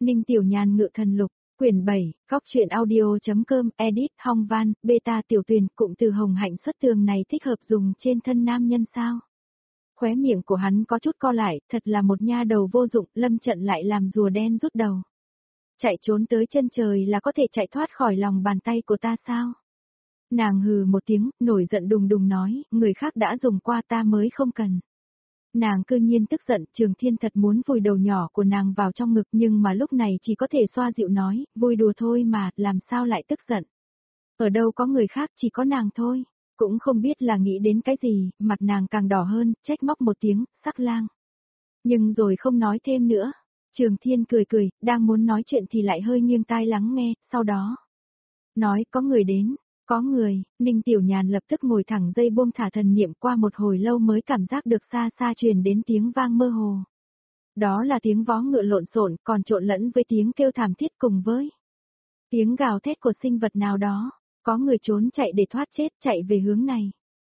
Ninh Tiểu Nhàn ngự thần lục, quyển 7, góc truyện audio.com, edit, Hong Van, beta tiểu tuyền, cụm từ hồng hạnh xuất tường này thích hợp dùng trên thân nam nhân sao? Khóe miệng của hắn có chút co lại, thật là một nha đầu vô dụng, lâm trận lại làm rùa đen rút đầu. Chạy trốn tới chân trời là có thể chạy thoát khỏi lòng bàn tay của ta sao? Nàng hừ một tiếng, nổi giận đùng đùng nói, người khác đã dùng qua ta mới không cần. Nàng cư nhiên tức giận, Trường Thiên thật muốn vùi đầu nhỏ của nàng vào trong ngực nhưng mà lúc này chỉ có thể xoa dịu nói, vui đùa thôi mà, làm sao lại tức giận. Ở đâu có người khác, chỉ có nàng thôi. Cũng không biết là nghĩ đến cái gì, mặt nàng càng đỏ hơn, trách móc một tiếng, sắc lang. Nhưng rồi không nói thêm nữa. Trường Thiên cười cười, đang muốn nói chuyện thì lại hơi nghiêng tai lắng nghe, sau đó. Nói có người đến, có người, Ninh Tiểu Nhàn lập tức ngồi thẳng dây buông thả thần niệm qua một hồi lâu mới cảm giác được xa xa truyền đến tiếng vang mơ hồ. Đó là tiếng vó ngựa lộn xộn còn trộn lẫn với tiếng kêu thảm thiết cùng với tiếng gào thét của sinh vật nào đó. Có người trốn chạy để thoát chết, chạy về hướng này.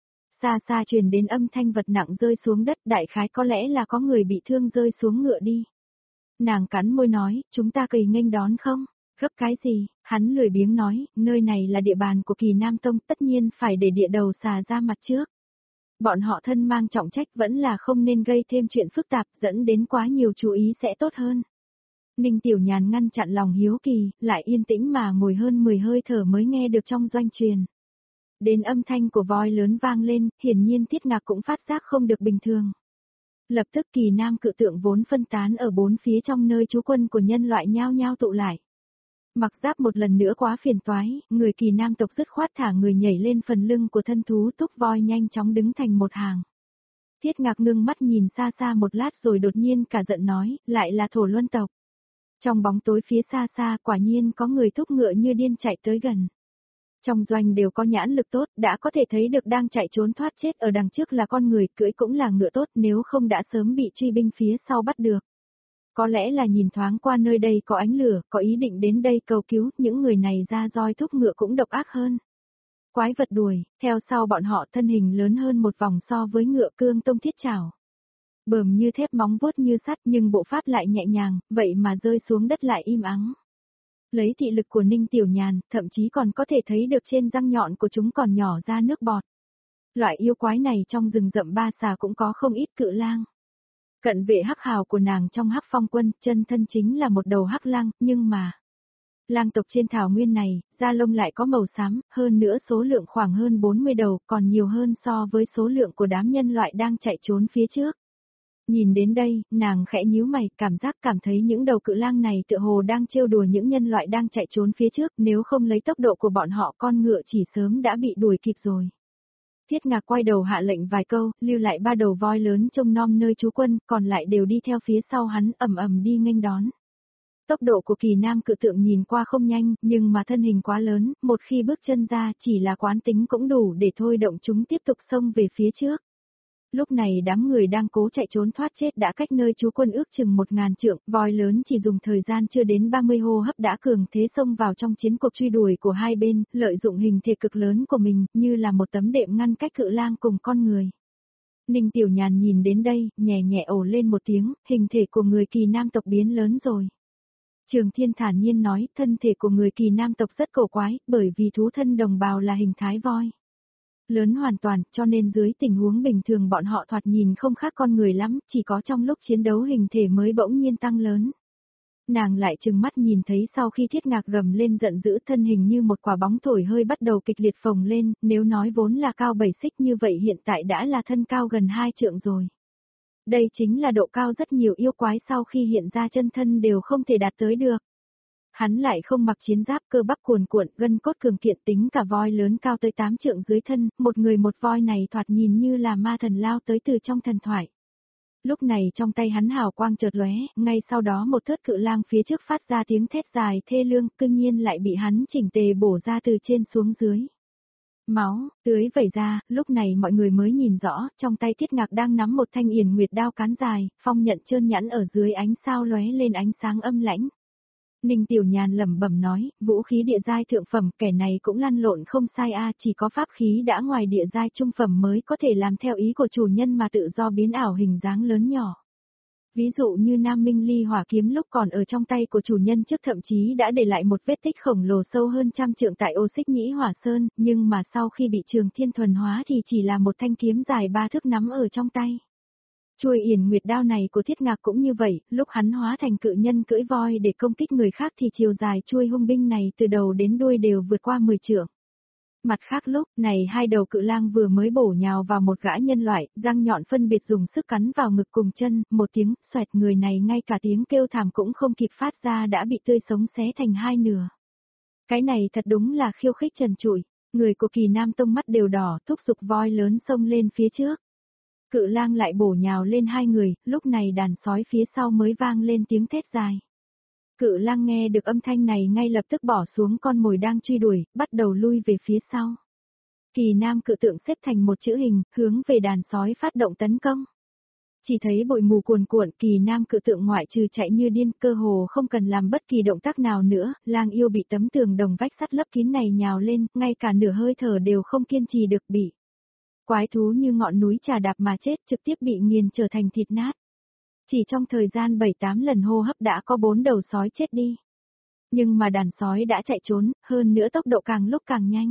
Xa xa truyền đến âm thanh vật nặng rơi xuống đất, đại khái có lẽ là có người bị thương rơi xuống ngựa đi. Nàng cắn môi nói, chúng ta kỳ nghênh đón không? Gấp cái gì? Hắn lười biếng nói, nơi này là địa bàn của Kỳ Nam Tông, tất nhiên phải để địa đầu xà ra mặt trước. Bọn họ thân mang trọng trách vẫn là không nên gây thêm chuyện phức tạp, dẫn đến quá nhiều chú ý sẽ tốt hơn. Ninh Tiểu Nhàn ngăn chặn lòng hiếu kỳ, lại yên tĩnh mà ngồi hơn 10 hơi thở mới nghe được trong doanh truyền. Đến âm thanh của voi lớn vang lên, hiển nhiên Thiết Ngạc cũng phát giác không được bình thường. Lập tức Kỳ Nam cự tượng vốn phân tán ở bốn phía trong nơi trú quân của nhân loại nhao nhao tụ lại. Mặc giáp một lần nữa quá phiền toái, người Kỳ Nam tộc dứt khoát thả người nhảy lên phần lưng của thân thú túc voi nhanh chóng đứng thành một hàng. Thiết Ngạc ngưng mắt nhìn xa xa một lát rồi đột nhiên cả giận nói, lại là Thổ Luân tộc. Trong bóng tối phía xa xa quả nhiên có người thúc ngựa như điên chạy tới gần. Trong doanh đều có nhãn lực tốt, đã có thể thấy được đang chạy trốn thoát chết ở đằng trước là con người, cưỡi cũng là ngựa tốt, nếu không đã sớm bị truy binh phía sau bắt được. Có lẽ là nhìn thoáng qua nơi đây có ánh lửa, có ý định đến đây cầu cứu, những người này ra roi thúc ngựa cũng độc ác hơn. Quái vật đuổi, theo sau bọn họ thân hình lớn hơn một vòng so với ngựa cương tông thiết chảo. Bờm như thép móng vuốt như sắt nhưng bộ pháp lại nhẹ nhàng, vậy mà rơi xuống đất lại im ắng. Lấy thị lực của Ninh Tiểu Nhàn, thậm chí còn có thể thấy được trên răng nhọn của chúng còn nhỏ ra nước bọt. Loại yêu quái này trong rừng rậm Ba Xà cũng có không ít cự lang. Cận vệ hắc hào của nàng trong Hắc Phong quân, chân thân chính là một đầu hắc lang, nhưng mà lang tộc trên thảo nguyên này, da lông lại có màu xám, hơn nữa số lượng khoảng hơn 40 đầu, còn nhiều hơn so với số lượng của đám nhân loại đang chạy trốn phía trước. Nhìn đến đây, nàng khẽ nhíu mày, cảm thấy những đầu cự lang này tựa hồ đang trêu đùa những nhân loại đang chạy trốn phía trước, nếu không lấy tốc độ của bọn họ con ngựa chỉ sớm đã bị đuổi kịp rồi. Thiết Ngạc quay đầu hạ lệnh vài câu, lưu lại 3 đầu voi lớn trông nom nơi trú quân, còn lại đều đi theo phía sau hắn ầm ầm đi nghênh đón. Tốc độ của Kỳ Nam cự tượng nhìn qua không nhanh, nhưng mà thân hình quá lớn, một khi bước chân ra chỉ là quán tính cũng đủ để thôi động chúng tiếp tục xông về phía trước. Lúc này đám người đang cố chạy trốn thoát chết đã cách nơi trú quân ước chừng 1000 trượng, voi lớn chỉ dùng thời gian chưa đến 30 hô hấp đã cường thế xông vào trong chiến cuộc truy đuổi của hai bên, lợi dụng hình thể cực lớn của mình, như là một tấm đệm ngăn cách cự lang cùng con người. Ninh Tiểu Nhàn nhìn đến đây, nhẹ nhẹ ồ lên một tiếng, hình thể của người Kỳ Nam tộc biến lớn rồi. Trường Thiên thản nhiên nói, thân thể của người Kỳ Nam tộc rất cổ quái, bởi vì thú thân đồng bào là hình thái voi. Lớn hoàn toàn, cho nên dưới tình huống bình thường bọn họ thoạt nhìn không khác con người lắm, chỉ có trong lúc chiến đấu hình thể mới bỗng nhiên tăng lớn. Nàng lại trừng mắt nhìn thấy sau khi Thiết Ngạc gầm lên giận dữ thân hình như một quả bóng thổi hơi bắt đầu kịch liệt phồng lên, nếu nói vốn là cao 7 xích như vậy hiện tại đã là thân cao gần 2 trượng rồi. Đây chính là độ cao rất nhiều yêu quái sau khi hiện ra chân thân đều không thể đạt tới được. Hắn lại không mặc chiến giáp cơ bắp cuồn cuộn, gân cốt cường kiện tính cả voi lớn cao tới 8 trượng dưới thân, một người một voi này thoạt nhìn như là ma thần lao tới từ trong thần thoại. Lúc này trong tay hắn hào quang chợt lóe, ngay sau đó một thớt cự lang phía trước phát ra tiếng thét dài thê lương, cư nhiên lại bị hắn chỉnh tề bổ ra từ trên xuống dưới. Máu, tưới vẩy ra, lúc này mọi người mới nhìn rõ, trong tay Thiết Ngạc đang nắm một thanh yển nguyệt đao cán dài, phong nhận trơn nhẵn ở dưới ánh sao lóe lên ánh sáng âm lãnh. Ninh Tiểu Nhàn lẩm bẩm nói, vũ khí địa giai thượng phẩm, kẻ này cũng lăn lộn không sai a, chỉ có pháp khí đã ngoài địa giai trung phẩm mới có thể làm theo ý của chủ nhân mà tự do biến ảo hình dáng lớn nhỏ. Ví dụ như Nam Minh Ly hỏa kiếm lúc còn ở trong tay của chủ nhân trước thậm chí đã để lại một vết tích khổng lồ sâu hơn trăm trượng tại ô xích nhĩ hỏa sơn, nhưng mà sau khi bị Trường Thiên thuần hóa thì chỉ là một thanh kiếm dài 3 thước nắm ở trong tay. Chuôi Yển Nguyệt đao này của Thiết Ngạc cũng như vậy, lúc hắn hóa thành cự nhân cưỡi voi để công kích người khác thì chiều dài chuôi hung binh này từ đầu đến đuôi đều vượt qua 10 trượng. Mặt khác lúc này hai đầu cự lang vừa mới bổ nhào vào một gã nhân loại, răng nhọn phân biệt dùng sức cắn vào ngực cùng chân, một tiếng xoẹt, người này ngay cả tiếng kêu thảm cũng không kịp phát ra đã bị tươi sống xé thành hai nửa. Cái này thật đúng là khiêu khích trần trụi, người của Kỳ Nam Tông mắt đều đỏ, thúc giục voi lớn xông lên phía trước. Cự lang lại bổ nhào lên hai người, lúc này đàn sói phía sau mới vang lên tiếng thét dài. Cự lang nghe được âm thanh này ngay lập tức bỏ xuống con mồi đang truy đuổi, bắt đầu lui về phía sau. Kỳ Nam cự tượng xếp thành một chữ hình, hướng về đàn sói phát động tấn công. Chỉ thấy bụi mù cuồn cuộn, Kỳ Nam cự tượng ngoại trừ chạy như điên, cơ hồ không cần làm bất kỳ động tác nào nữa, lang yêu bị tấm tường đồng vách sắt lấp kín này nhào lên, ngay cả nửa hơi thở đều không kiên trì được bị. Quái thú như ngọn núi trà đạp mà chết, trực tiếp bị nghiền trở thành thịt nát. Chỉ trong thời gian 7-8 lần hô hấp đã có 4 đầu sói chết đi. Nhưng mà đàn sói đã chạy trốn, hơn nữa tốc độ càng lúc càng nhanh.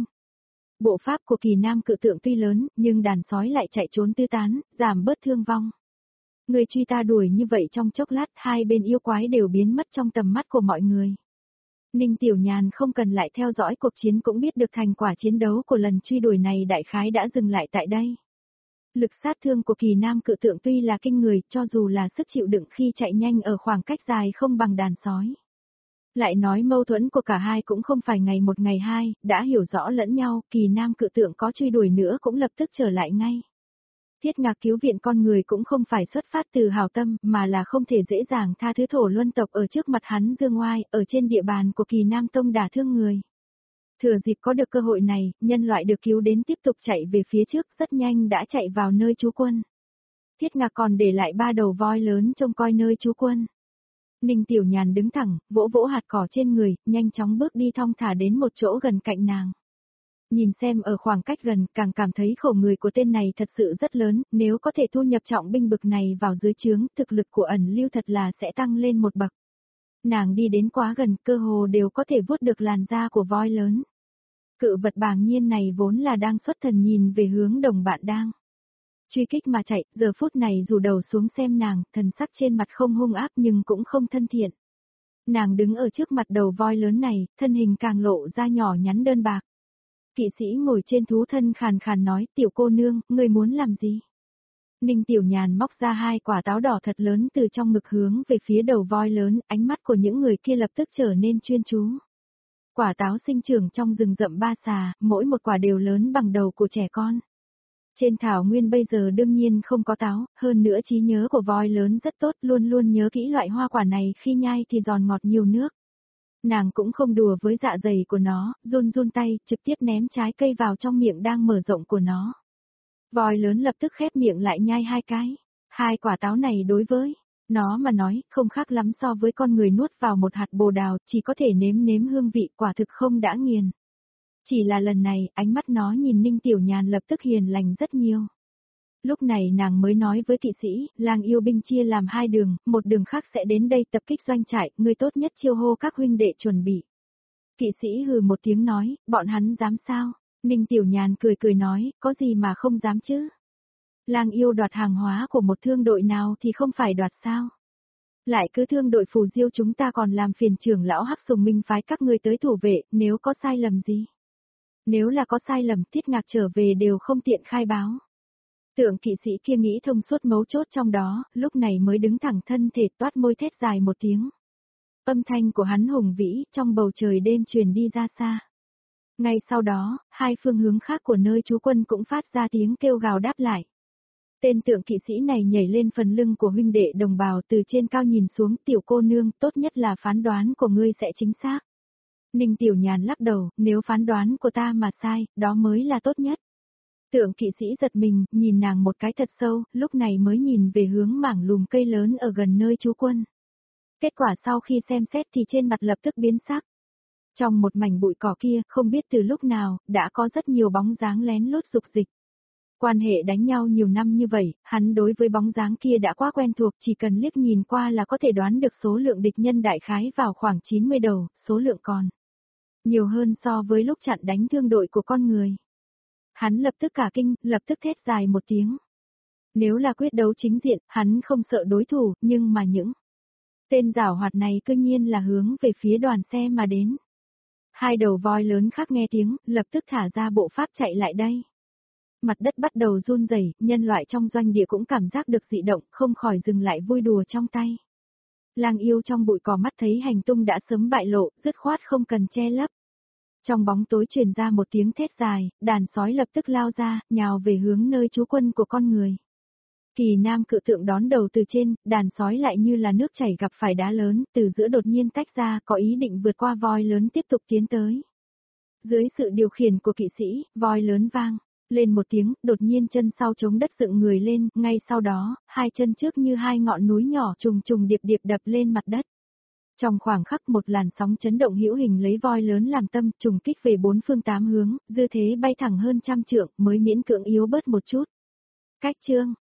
Bộ pháp của Kỳ Nam cự tượng tuy lớn, nhưng đàn sói lại chạy trốn tứ tán, giảm bớt thương vong. Người truy ta đuổi như vậy trong chốc lát, hai bên yêu quái đều biến mất trong tầm mắt của mọi người. Ninh Tiểu Nhàn không cần lại theo dõi cuộc chiến cũng biết được thành quả chiến đấu của lần truy đuổi này đại khái đã dừng lại tại đây. Lực sát thương của Kỳ Nam cự tượng tuy là kinh người, cho dù là sức chịu đựng khi chạy nhanh ở khoảng cách dài không bằng đàn sói. Lại nói mâu thuẫn của cả hai cũng không phải ngày một ngày hai, đã hiểu rõ lẫn nhau, Kỳ Nam cự tượng có truy đuổi nữa cũng lập tức trở lại ngay. Thiết Ngạc cứu viện con người cũng không phải xuất phát từ hảo tâm, mà là không thể dễ dàng tha thứ Thổ Luân tộc ở trước mặt hắn dương oai, ở trên địa bàn của Kỳ Nam Tông đả thương người. Thừa dịp có được cơ hội này, nhân loại được cứu đến tiếp tục chạy về phía trước, rất nhanh đã chạy vào nơi trú quân. Thiết Ngạc còn để lại 3 đầu voi lớn trông coi nơi trú quân. Ninh Tiểu Nhàn đứng thẳng, vỗ vỗ hạt cỏ trên người, nhanh chóng bước đi thong thả đến một chỗ gần cạnh nàng. Nhìn xem ở khoảng cách gần, càng cảm thấy khổ người của tên này thật sự rất lớn, nếu có thể thu nhập trọng binh bực này vào dưới trướng, thực lực của ẩn lưu thật là sẽ tăng lên một bậc. Nàng đi đến quá gần, cơ hồ đều có thể vuốt được làn da của voi lớn. Cự vật bàng nhiên này vốn là đang xuất thần nhìn về hướng đồng bạn đang truy kích mà chạy, giờ phút này rủ đầu xuống xem nàng, thần sắc trên mặt không hung ác nhưng cũng không thân thiện. Nàng đứng ở trước mặt đầu voi lớn này, thân hình càng lộ ra nhỏ nhắn đơn bạc. Kỵ sĩ ngồi trên thú thân khàn khàn nói, tiểu cô nương, ngươi muốn làm gì? Ninh Tiểu Nhàn móc ra 2 quả táo đỏ thật lớn từ trong ngực hướng về phía đầu voi lớn, ánh mắt của những người kia lập tức trở nên chuyên chú. Quả táo sinh trưởng trong rừng rậm ba xà, mỗi một quả đều lớn bằng đầu của trẻ con. Trên thảo nguyên bây giờ đương nhiên không có táo, hơn nữa trí nhớ của voi lớn rất tốt, luôn luôn nhớ kỹ loại hoa quả này khi nhai thì giòn ngọt nhiều nước. Nàng cũng không đùa với dạ dày của nó, run run tay, trực tiếp ném trái cây vào trong miệng đang mở rộng của nó. Voi lớn lập tức khép miệng lại nhai 2 cái. 2 quả táo này đối với nó mà nói, không khác lắm so với con người nuốt vào một hạt bồ đào, chỉ có thể nếm nếm hương vị, quả thực không đã nghiền. Chỉ là lần này, ánh mắt nó nhìn Ninh Tiểu Nhàn lập tức hiền lành rất nhiều. Lúc này nàng mới nói với kỵ sĩ, lang yêu binh chia làm 2 đường, một đường khác sẽ đến đây tập kích doanh trại, người tốt nhất chiêu hô các huynh đệ chuẩn bị. Kỵ sĩ hừ một tiếng nói, bọn hắn dám sao? Ninh Tiểu Nhàn cười cười nói, có gì mà không dám chứ? Lang yêu đoạt hàng hóa của một thương đội nào thì không phải đoạt sao? Lại cứ thương đội phù diêu chúng ta còn làm phiền trưởng lão Hắc Sùng Minh phái các ngươi tới thủ vệ, nếu có sai lầm gì? Nếu là có sai lầm, Thiết Ngạc trở về đều không tiện khai báo. Tượng kỵ sĩ kia nghĩ thông suốt mấu chốt trong đó, lúc này mới đứng thẳng thân thể toát môi thét dài một tiếng. Âm thanh của hắn hùng vĩ trong bầu trời đêm truyền đi ra xa. Ngay sau đó, 2 phương hướng khác của nơi trú quân cũng phát ra tiếng kêu gào đáp lại. Tên tượng kỵ sĩ này nhảy lên phần lưng của huynh đệ đồng bào từ trên cao nhìn xuống, tiểu cô nương, tốt nhất là phán đoán của ngươi sẽ chính xác. Ninh Tiểu Nhàn lắc đầu, nếu phán đoán của ta mà sai, đó mới là tốt nhất. Tượng kỵ sĩ giật mình, nhìn nàng một cái thật sâu, lúc này mới nhìn về hướng mảng lùm cây lớn ở gần nơi trú quân. Kết quả sau khi xem xét thì trên mặt lập tức biến sắc. Trong một mảnh bụi cỏ kia, không biết từ lúc nào, đã có rất nhiều bóng dáng lén lút dục dịch. Quan hệ đánh nhau nhiều năm như vậy, hắn đối với bóng dáng kia đã quá quen thuộc, chỉ cần liếc nhìn qua là có thể đoán được số lượng địch nhân đại khái vào khoảng 90 đầu, số lượng còn nhiều hơn so với lúc chặn đánh thương đội của con người. Hắn lập tức cả kinh, lập tức thét dài một tiếng. Nếu là quyết đấu chính diện, hắn không sợ đối thủ, nhưng mà những tên giảo hoạt này cư nhiên là hướng về phía đoàn xe mà đến. Hai đầu voi lớn khác nghe tiếng, lập tức thả ra bộ pháp chạy lại đây. Mặt đất bắt đầu run rẩy, nhân loại trong doanh địa cũng cảm giác được dị động, không khỏi dừng lại vui đùa trong tay. Lang yêu trong bụi cỏ mắt thấy hành tung đã sớm bại lộ, dứt khoát không cần che lấp. Trong bóng tối truyền ra một tiếng thét dài, đàn sói lập tức lao ra, nhào về hướng nơi trú quân của con người. Kỳ Nam cự tượng đón đầu từ trên, đàn sói lại như là nước chảy gặp phải đá lớn, từ giữa đột nhiên tách ra, có ý định vượt qua voi lớn tiếp tục tiến tới. Dưới sự điều khiển của kỵ sĩ, voi lớn vang lên một tiếng, đột nhiên chân sau chống đất dựng người lên, ngay sau đó, hai chân trước như hai ngọn núi nhỏ trùng trùng điệp điệp đập lên mặt đất. Trong khoảng khắc một làn sóng chấn động hữu hình lấy voi lớn làm tâm, trùng kích về bốn phương tám hướng, dư thế bay thẳng hơn 100 trượng mới miễn cưỡng yếu bớt một chút. Cách chương